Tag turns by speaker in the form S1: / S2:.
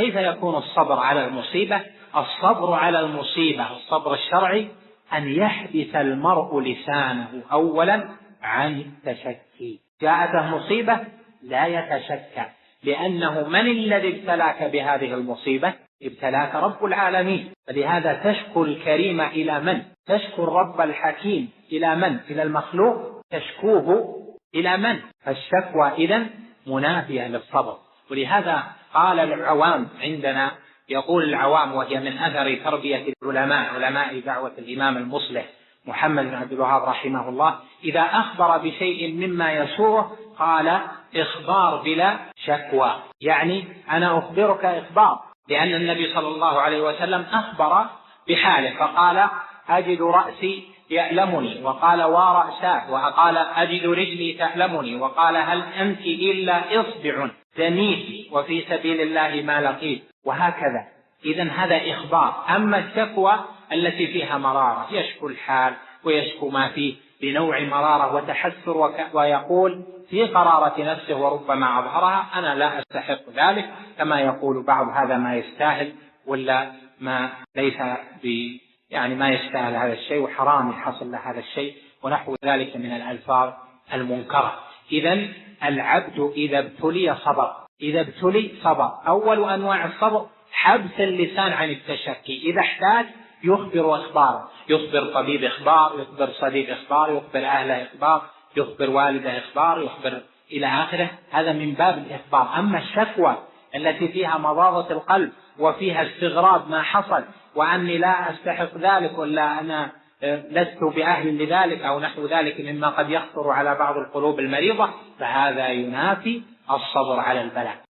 S1: كيف يكون الصبر على المصيبة؟ الصبر على المصيبة الصبر الشرعي أن يحبس المرء لسانه أولا عن التشكي. جاءته مصيبة لا يتشكى، لأنه من الذي ابتلاك بهذه المصيبة؟ ابتلاك رب العالمين. فلهذا تشكو الكريم إلى من؟ تشكو الرب الحكيم إلى من؟ إلى المخلوق؟ تشكوه إلى من؟ فالشكوى إذن منافية للصبر. ولهذا قال العوام عندنا، يقول العوام وهي من أثر تربية العلماء علماء دعوة الإمام المصلح محمد بن عبد الوهاب رحمه الله، إذا أخبر بشيء مما يسوءه قال إخبار بلا شكوى، يعني أنا أخبرك إخبار، لأن النبي صلى الله عليه وسلم أخبر بحاله فقال أجد رأسي يألمني، وقال ورأساه، وقال أجد رجلي تألمني، وقال هل أنت إلا إصبع زنيت وفي سبيل الله ما لقيت، وهكذا. إذن هذا إخبار. أما الشكوى التي فيها مرارة، يشكو الحال ويشكو ما فيه بنوع مرارة وتحسر، ويقول في قرارة نفسه وربما أظهرها أنا لا أستحق ذلك، كما يقول بعض هذا ما يستاهل ولا ما ليس يعني ما يستاهل هذا الشيء وحرام يحصل له هذا الشيء ونحو ذلك من الألفاظ المنكرة. إذن العبد إذا ابتلي صبر، إذا ابتلي صبر. أول أنواع الصبر حبس اللسان عن التشكي، إذا احتاج يخبر إخبار، يخبر طبيب إخبار، يخبر صديق إخبار، يخبر أهله إخبار، يخبر والده إخبار، يخبر إلى آخره، هذا من باب الإخبار. أما الشكوى التي فيها مضاضة القلب وفيها استغراب ما حصل وأني لا أستحق ذلك ولا أنا لست بأهل لذلك أو نحو ذلك مما قد يخطر على بعض القلوب المريضة، فهذا ينافي الصبر على البلاء.